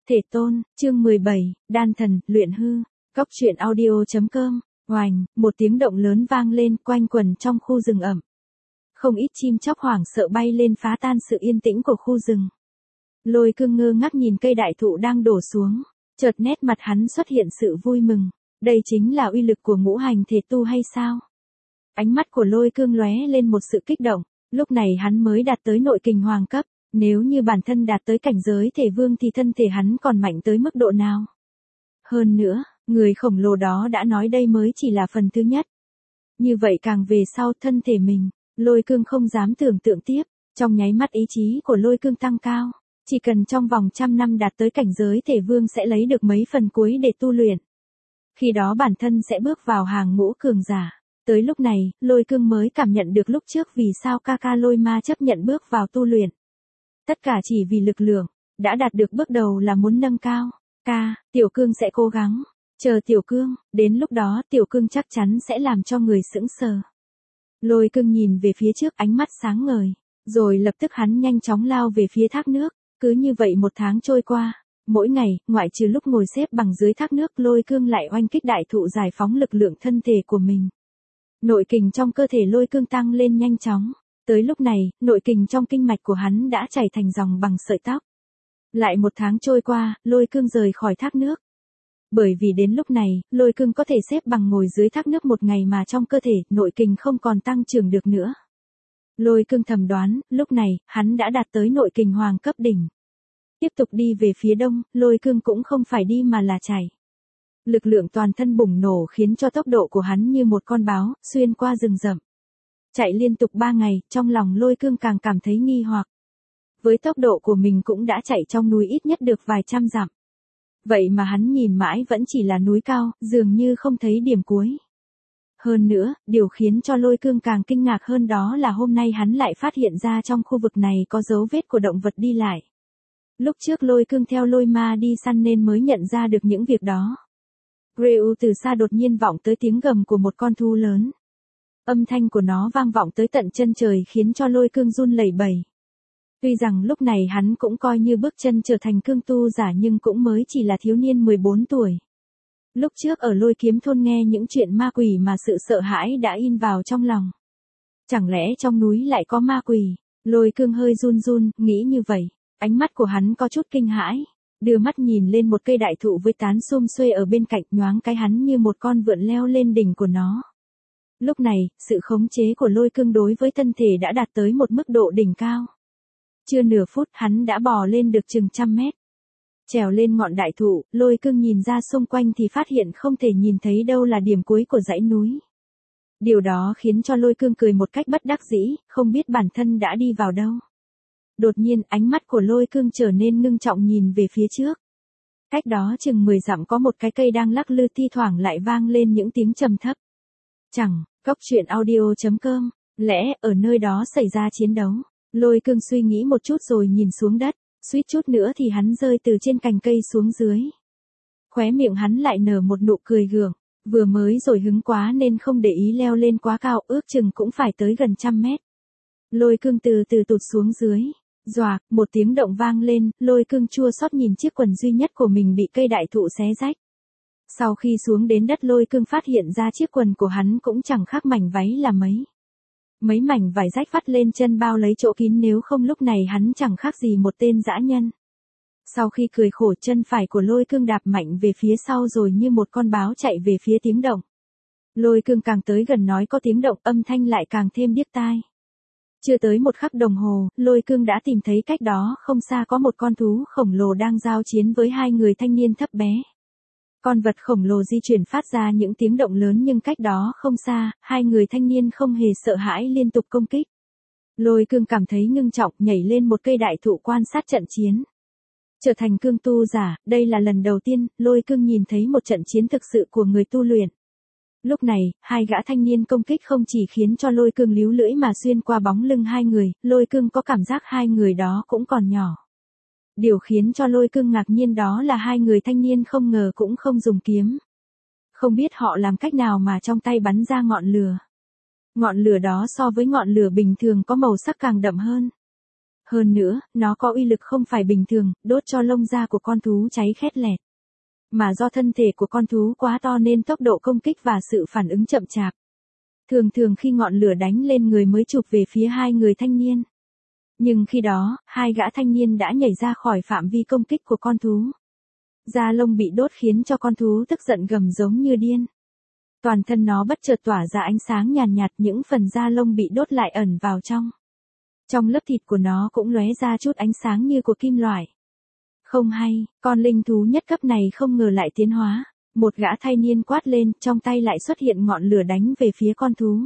Thể tôn, chương 17, đan thần, luyện hư. Góc truyện audio.com. Oành, một tiếng động lớn vang lên quanh quần trong khu rừng ẩm. Không ít chim chóc hoảng sợ bay lên phá tan sự yên tĩnh của khu rừng. Lôi Cương ngơ ngác nhìn cây đại thụ đang đổ xuống, chợt nét mặt hắn xuất hiện sự vui mừng. Đây chính là uy lực của ngũ hành thể tu hay sao? Ánh mắt của Lôi Cương lóe lên một sự kích động, lúc này hắn mới đạt tới nội kình hoàng cấp. Nếu như bản thân đạt tới cảnh giới thể vương thì thân thể hắn còn mạnh tới mức độ nào? Hơn nữa, người khổng lồ đó đã nói đây mới chỉ là phần thứ nhất. Như vậy càng về sau thân thể mình, Lôi Cương không dám tưởng tượng tiếp, trong nháy mắt ý chí của Lôi Cương tăng cao, chỉ cần trong vòng 100 năm đạt tới cảnh giới thể vương sẽ lấy được mấy phần cuối để tu luyện. Khi đó bản thân sẽ bước vào hàng ngũ cường giả. Tới lúc này, Lôi Cương mới cảm nhận được lúc trước vì sao ca ca Lôi Ma chấp nhận bước vào tu luyện. Tất cả chỉ vì lực lượng, đã đạt được bước đầu là muốn nâng cao. Tiểu Cương sẽ cố gắng. Chờ Tiểu Cương, đến lúc đó Tiểu Cương chắc chắn sẽ làm cho người sững sờ. Lôi Cương nhìn về phía trước ánh mắt sáng ngời, rồi lập tức hắn nhanh chóng lao về phía thác nước. Cứ như vậy một tháng trôi qua, mỗi ngày, ngoại trừ lúc ngồi xếp bằng dưới thác nước Lôi Cương lại oanh kích đại thụ giải phóng lực lượng thân thể của mình. Nội kình trong cơ thể Lôi Cương tăng lên nhanh chóng. Tới lúc này, nội kình trong kinh mạch của hắn đã chảy thành dòng bằng sợi tóc. Lại một tháng trôi qua, Lôi Cương rời khỏi thác nước. Bởi vì đến lúc này, Lôi Cương có thể xếp bằng ngồi dưới thác nước một ngày mà trong cơ thể, nội kình không còn tăng trưởng được nữa. Lôi Cương thầm đoán, lúc này, hắn đã đạt tới nội kình hoàng cấp đỉnh. Tiếp tục đi về phía đông, Lôi Cương cũng không phải đi mà là chạy. Lực lượng toàn thân bùng nổ khiến cho tốc độ của hắn như một con báo, xuyên qua rừng rậm. Chạy liên tục 3 ngày, trong lòng Lôi Cương càng cảm thấy nghi hoặc. Với tốc độ của mình cũng đã chạy trong núi ít nhất được vài trăm dặm. Vậy mà hắn nhìn mãi vẫn chỉ là núi cao, dường như không thấy điểm cuối. Hơn nữa, điều khiến cho Lôi Cương càng kinh ngạc hơn đó là hôm nay hắn lại phát hiện ra trong khu vực này có dấu vết của động vật đi lại. Lúc trước Lôi Cương theo Lôi Ma đi săn nên mới nhận ra được những việc đó. Reu từ xa đột nhiên vọng tới tiếng gầm của một con thú lớn. Âm thanh của nó vang vọng tới tận chân trời khiến cho Lôi Cương run lẩy bẩy. Tuy rằng lúc này hắn cũng coi như bước chân trở thành cương tu giả nhưng cũng mới chỉ là thiếu niên 14 tuổi. Lúc trước ở Lôi Kiếm thôn nghe những chuyện ma quỷ mà sự sợ hãi đã in vào trong lòng. Chẳng lẽ trong núi lại có ma quỷ? Lôi Cương hơi run run, nghĩ như vậy. Ánh mắt của hắn có chút kinh hãi. Đưa mắt nhìn lên một cây đại thụ với tán xum xuê ở bên cạnh, nhoáng cái hắn như một con vượn leo lên đỉnh của nó. Lúc này, sự khống chế của Lôi Cương đối với thân thể đã đạt tới một mức độ đỉnh cao. Chưa nửa phút hắn đã bò lên được chừng 100 mét. Trèo lên ngọn đại thụ, Lôi Cương nhìn ra xung quanh thì phát hiện không thể nhìn thấy đâu là điểm cuối của dãy núi. Điều đó khiến cho Lôi Cương cười một cách bất đắc dĩ, không biết bản thân đã đi vào đâu. Đột nhiên ánh mắt của Lôi Cương trở nên ngưng trọng nhìn về phía trước. Cách đó chừng 10 dặm có một cái cây đang lắc lư thi thoảng lại vang lên những tiếng trầm thấp. Góc truyện audio.com, lẽ ở nơi đó xảy ra chiến đấu. Lôi Cương suy nghĩ một chút rồi nhìn xuống đất, suýt chút nữa thì hắn rơi từ trên cành cây xuống dưới. Khóe miệng hắn lại nở một nụ cười gượng, vừa mới rồi hứng quá nên không để ý leo lên quá cao, ước chừng cũng phải tới gần 100 mét. Lôi Cương từ từ tụt xuống dưới. Doạc, một tiếng động vang lên, Lôi Cương chua xót nhìn chiếc quần duy nhất của mình bị cây đại thụ xé rách. Sau khi xuống đến đất Lôi Cương phát hiện ra chiếc quần của hắn cũng chẳng khác mảnh váy là mấy. Mấy mảnh vải rách vắt lên chân bao lấy chỗ kín, nếu không lúc này hắn chẳng khác gì một tên dã nhân. Sau khi cười khổ, chân phải của Lôi Cương đạp mạnh về phía sau rồi như một con báo chạy về phía tiếng động. Lôi Cương càng tới gần nói có tiếng động, âm thanh lại càng thêm điếc tai. Chưa tới một khắc đồng hồ, Lôi Cương đã tìm thấy cách đó không xa có một con thú khổng lồ đang giao chiến với hai người thanh niên thấp bé. Con vật khổng lồ di chuyển phát ra những tiếng động lớn nhưng cách đó không xa, hai người thanh niên không hề sợ hãi liên tục công kích. Lôi Cương cảm thấy ngưng trọng, nhảy lên một cây đại thụ quan sát trận chiến. Trở thành cương tu giả, đây là lần đầu tiên, Lôi Cương nhìn thấy một trận chiến thực sự của người tu luyện. Lúc này, hai gã thanh niên công kích không chỉ khiến cho Lôi Cương líu lưỡi mà xuyên qua bóng lưng hai người, Lôi Cương có cảm giác hai người đó cũng còn nhỏ. Điều khiến cho Lôi Cương ngạc nhiên đó là hai người thanh niên không ngờ cũng không dùng kiếm. Không biết họ làm cách nào mà trong tay bắn ra ngọn lửa. Ngọn lửa đó so với ngọn lửa bình thường có màu sắc càng đậm hơn. Hơn nữa, nó có uy lực không phải bình thường, đốt cho lông da của con thú cháy khét lẹt. Mà do thân thể của con thú quá to nên tốc độ công kích và sự phản ứng chậm chạp. Thường thường khi ngọn lửa đánh lên người mới chụp về phía hai người thanh niên. Nhưng khi đó, hai gã thanh niên đã nhảy ra khỏi phạm vi công kích của con thú. Da lông bị đốt khiến cho con thú tức giận gầm giống như điên. Toàn thân nó bất chợt tỏa ra ánh sáng nhàn nhạt, những phần da lông bị đốt lại ẩn vào trong. Trong lớp thịt của nó cũng lóe ra chút ánh sáng như của kim loại. Không hay, con linh thú nhất cấp này không ngờ lại tiến hóa. Một gã thanh niên quát lên, trong tay lại xuất hiện ngọn lửa đánh về phía con thú.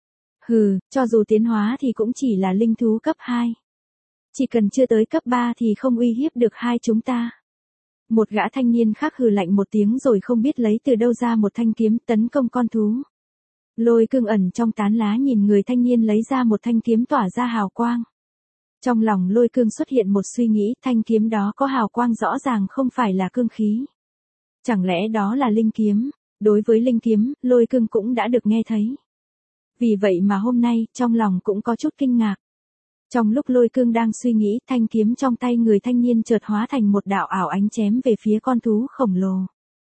Hừ, cho dù tiến hóa thì cũng chỉ là linh thú cấp 2. Chỉ cần chưa tới cấp 3 thì không uy hiếp được hai chúng ta. Một gã thanh niên khác hừ lạnh một tiếng rồi không biết lấy từ đâu ra một thanh kiếm tấn công con thú. Lôi Cương ẩn trong tán lá nhìn người thanh niên lấy ra một thanh kiếm tỏa ra hào quang. Trong lòng Lôi Cương xuất hiện một suy nghĩ, thanh kiếm đó có hào quang rõ ràng không phải là cương khí. Chẳng lẽ đó là linh kiếm? Đối với linh kiếm, Lôi Cương cũng đã được nghe thấy. Vì vậy mà hôm nay, trong lòng cũng có chút kinh ngạc. Trong lúc Lôi Cương đang suy nghĩ, thanh kiếm trong tay người thanh niên chợt hóa thành một đạo ảo ánh chém về phía con thú khổng lồ.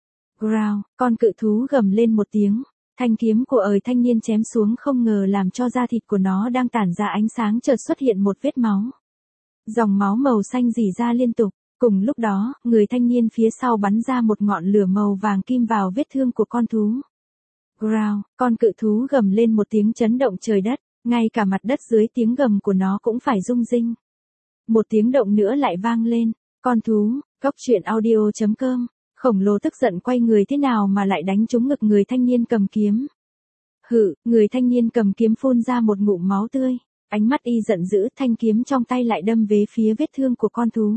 Growl, con cự thú gầm lên một tiếng. Thanh kiếm của thanh niên chém xuống không ngờ làm cho da thịt của nó đang tản ra ánh sáng chợt xuất hiện một vết máu. Dòng máu màu xanh rỉ ra liên tục. Cùng lúc đó, người thanh niên phía sau bắn ra một ngọn lửa màu vàng kim vào vết thương của con thú. Growl, con cự thú gầm lên một tiếng chấn động trời đất, ngay cả mặt đất dưới tiếng gầm của nó cũng phải rung rinh. Một tiếng động nữa lại vang lên, con thú, coctruyện.audio.com, khổng lồ tức giận quay người thế nào mà lại đánh trúng ngực người thanh niên cầm kiếm. Hự, người thanh niên cầm kiếm phun ra một ngụm máu tươi, ánh mắt y giận dữ, thanh kiếm trong tay lại đâm về phía vết thương của con thú.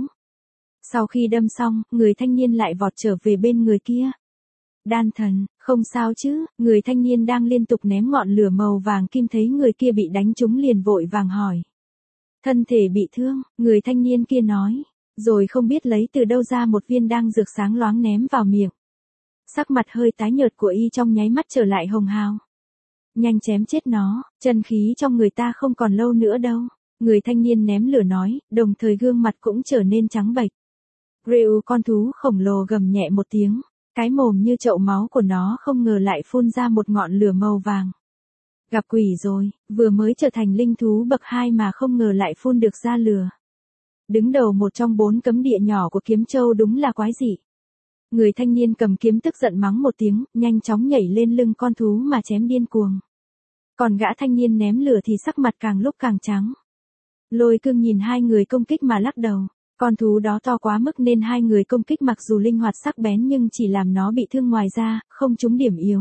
Sau khi đâm xong, người thanh niên lại vọt trở về bên người kia. Đan thần, không sao chứ, người thanh niên đang liên tục ném ngọn lửa màu vàng kim thấy người kia bị đánh trúng liền vội vàng hỏi. Thân thể bị thương, người thanh niên kia nói, rồi không biết lấy từ đâu ra một viên đan dược sáng loáng ném vào miệng. Sắc mặt hơi tái nhợt của y trong nháy mắt trở lại hồng hào. Nhanh chém chết nó, chân khí trong người ta không còn lâu nữa đâu. Người thanh niên ném lửa nói, đồng thời gương mặt cũng trở nên trắng bệch. Rêu con thú khổng lồ gầm nhẹ một tiếng, cái mồm như chậu máu của nó không ngờ lại phun ra một ngọn lửa màu vàng. Gặp quỷ rồi, vừa mới trở thành linh thú bậc 2 mà không ngờ lại phun được ra lửa. Đứng đầu một trong 4 cấm địa nhỏ của Kiếm Châu đúng là quái dị. Người thanh niên cầm kiếm tức giận mắng một tiếng, nhanh chóng nhảy lên lưng con thú mà chém điên cuồng. Còn gã thanh niên ném lửa thì sắc mặt càng lúc càng trắng. Lôi Cương nhìn hai người công kích mà lắc đầu. Con thú đó to quá mức nên hai người công kích mặc dù linh hoạt sắc bén nhưng chỉ làm nó bị thương ngoài ra, không trúng điểm yếu.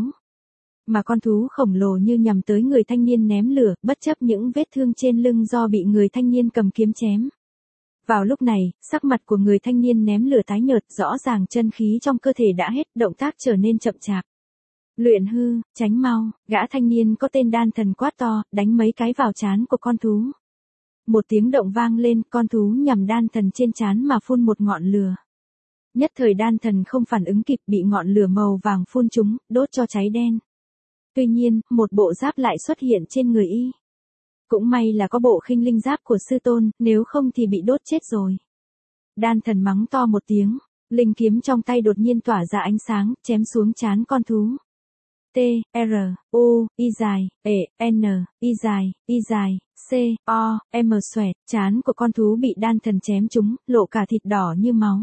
Mà con thú khổng lồ như nhằm tới người thanh niên ném lửa, bất chấp những vết thương trên lưng do bị người thanh niên cầm kiếm chém. Vào lúc này, sắc mặt của người thanh niên ném lửa tái nhợt, rõ ràng chân khí trong cơ thể đã hết, động tác trở nên chậm chạp. Luyện hư, tránh mau, gã thanh niên có tên Đan Thần quát to, đánh mấy cái vào trán của con thú. Một tiếng động vang lên, con thú nhằm Đan Thần trên trán mà phun một ngọn lửa. Nhất thời Đan Thần không phản ứng kịp, bị ngọn lửa màu vàng phun trúng, đốt cho cháy đen. Tuy nhiên, một bộ giáp lại xuất hiện trên người y. Cũng may là có bộ khinh linh giáp của sư tôn, nếu không thì bị đốt chết rồi. Đan Thần mắng to một tiếng, linh kiếm trong tay đột nhiên tỏa ra ánh sáng, chém xuống trán con thú. T, R, U, Y dài, E, N, Y dài, C, O, M xoẹt, trán của con thú bị Đan Thần chém trúng, lộ cả thịt đỏ như máu.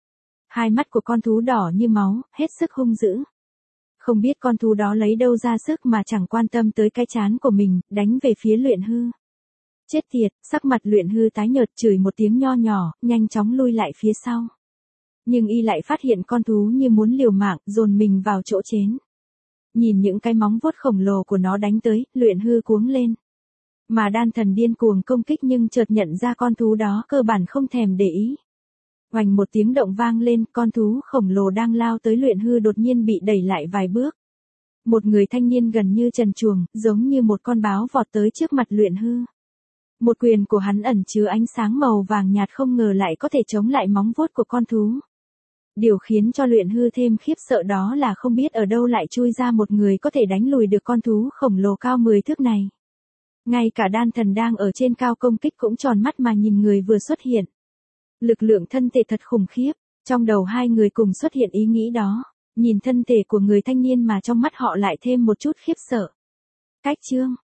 Hai mắt của con thú đỏ như máu, hết sức hung dữ. Không biết con thú đó lấy đâu ra sức mà chẳng quan tâm tới cái trán của mình, đánh về phía Luyện Hư. Chết tiệt, sắc mặt Luyện Hư tái nhợt chửi một tiếng nho nhỏ, nhanh chóng lui lại phía sau. Nhưng y lại phát hiện con thú như muốn liều mạng, dồn mình vào chỗ chén. Nhìn những cái móng vuốt khổng lồ của nó đánh tới, Luyện Hư cuống lên. Mà Đan Thần điên cuồng công kích nhưng chợt nhận ra con thú đó cơ bản không thèm để ý. Oành một tiếng động vang lên, con thú khổng lồ đang lao tới Luyện Hư đột nhiên bị đẩy lại vài bước. Một người thanh niên gần như trần truồng, giống như một con báo vọt tới trước mặt Luyện Hư. Một quyền của hắn ẩn chứa ánh sáng màu vàng nhạt không ngờ lại có thể chống lại móng vuốt của con thú. Điều khiến cho Luyện Hư thêm khiếp sợ đó là không biết ở đâu lại chui ra một người có thể đánh lùi được con thú khổng lồ cao 10 thước này. Ngay cả đan thần đang ở trên cao công kích cũng tròn mắt mà nhìn người vừa xuất hiện. Lực lượng thân thể thật khủng khiếp, trong đầu hai người cùng xuất hiện ý nghĩ đó, nhìn thân thể của người thanh niên mà trong mắt họ lại thêm một chút khiếp sợ. Cách chương